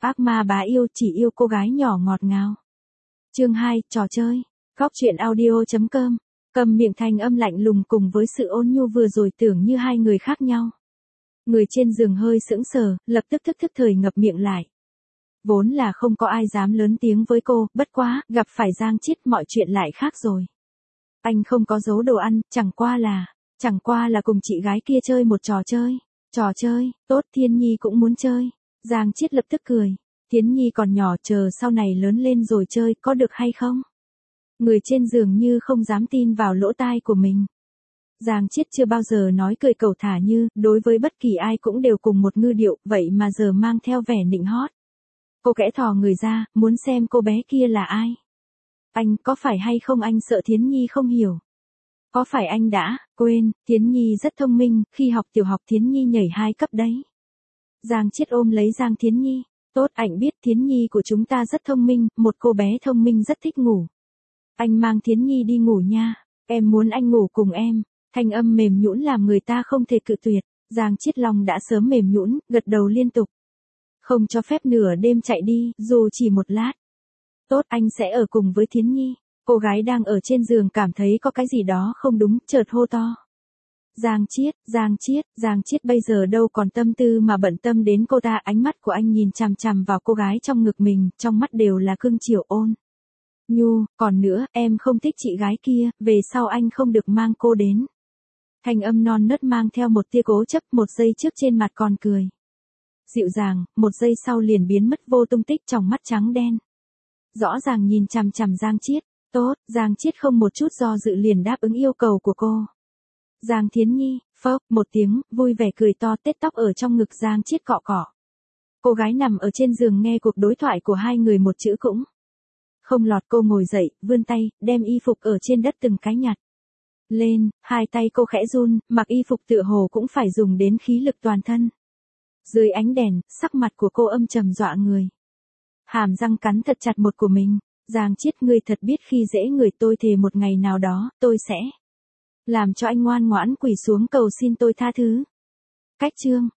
Ác ma bá yêu chỉ yêu cô gái nhỏ ngọt ngào. Chương 2, trò chơi. Góc truyện audio.com. Cầm miệng thanh âm lạnh lùng cùng với sự ôn nhu vừa rồi tưởng như hai người khác nhau. Người trên giường hơi sững sờ, lập tức thức thời ngập miệng lại. Vốn là không có ai dám lớn tiếng với cô, bất quá, gặp phải Giang Chiết mọi chuyện lại khác rồi. Anh không có giấu đồ ăn, chẳng qua là cùng chị gái kia chơi một trò chơi. Trò chơi, tốt, Thiên Nhi cũng muốn chơi. Giang Chiết lập tức cười. Thiến Nhi còn nhỏ, chờ sau này lớn lên rồi chơi, có được hay không? Người trên giường như không dám tin vào lỗ tai của mình. Giang Chiết chưa bao giờ nói cười cầu thả như, đối với bất kỳ ai cũng đều cùng một ngư điệu, vậy mà giờ mang theo vẻ nịnh hót. Cô khẽ thò người ra, muốn xem cô bé kia là ai. Anh, có phải hay không anh sợ Thiến Nhi không hiểu? Có phải anh đã quên, Thiến Nhi rất thông minh, khi học tiểu học Thiến Nhi nhảy 2 cấp đấy. Giang Chiết ôm lấy Giang Thiến Nhi. Tốt, anh biết Thiến Nhi của chúng ta rất thông minh, một cô bé thông minh rất thích ngủ. Anh mang Thiến Nhi đi ngủ nha, em muốn anh ngủ cùng em. Thanh âm mềm nhũn làm người ta không thể cự tuyệt. Giang Chiết lòng đã sớm mềm nhũn, gật đầu liên tục. Không cho phép nửa đêm chạy đi, dù chỉ một lát. Tốt, anh sẽ ở cùng với Thiến Nhi. Cô gái đang ở trên giường cảm thấy có cái gì đó không đúng, chợt hô to. Giang Chiết bây giờ đâu còn tâm tư mà bận tâm đến cô ta, ánh mắt của anh nhìn chằm chằm vào cô gái trong ngực mình, trong mắt đều là cưng chiều ôn nhu, còn nữa, em không thích chị gái kia, về sau anh không được mang cô đến. Thanh âm non nớt mang theo một tia cố chấp, một giây trước trên mặt còn cười dịu dàng, một giây sau liền biến mất vô tung tích, trong mắt trắng đen. Rõ ràng nhìn chằm chằm Giang Chiết. Tốt, Giang Chiết không một chút do dự liền đáp ứng yêu cầu của cô. Giang Thiến Nhi, phốc, một tiếng, vui vẻ cười to, tết tóc ở trong ngực Giang Chiết cọ cọ. Cô gái nằm ở trên giường nghe cuộc đối thoại của hai người một chữ cũng không lọt, cô ngồi dậy, vươn tay, đem y phục ở trên đất từng cái nhặt lên, hai tay cô khẽ run, mặc y phục tựa hồ cũng phải dùng đến khí lực toàn thân. Dưới ánh đèn, sắc mặt của cô âm trầm dọa người. Hàm răng cắn thật chặt một của mình. Giang Chiết, ngươi thật biết khi dễ người, tôi thề một ngày nào đó, tôi sẽ làm cho anh ngoan ngoãn quỳ xuống cầu xin tôi tha thứ. Cách chương.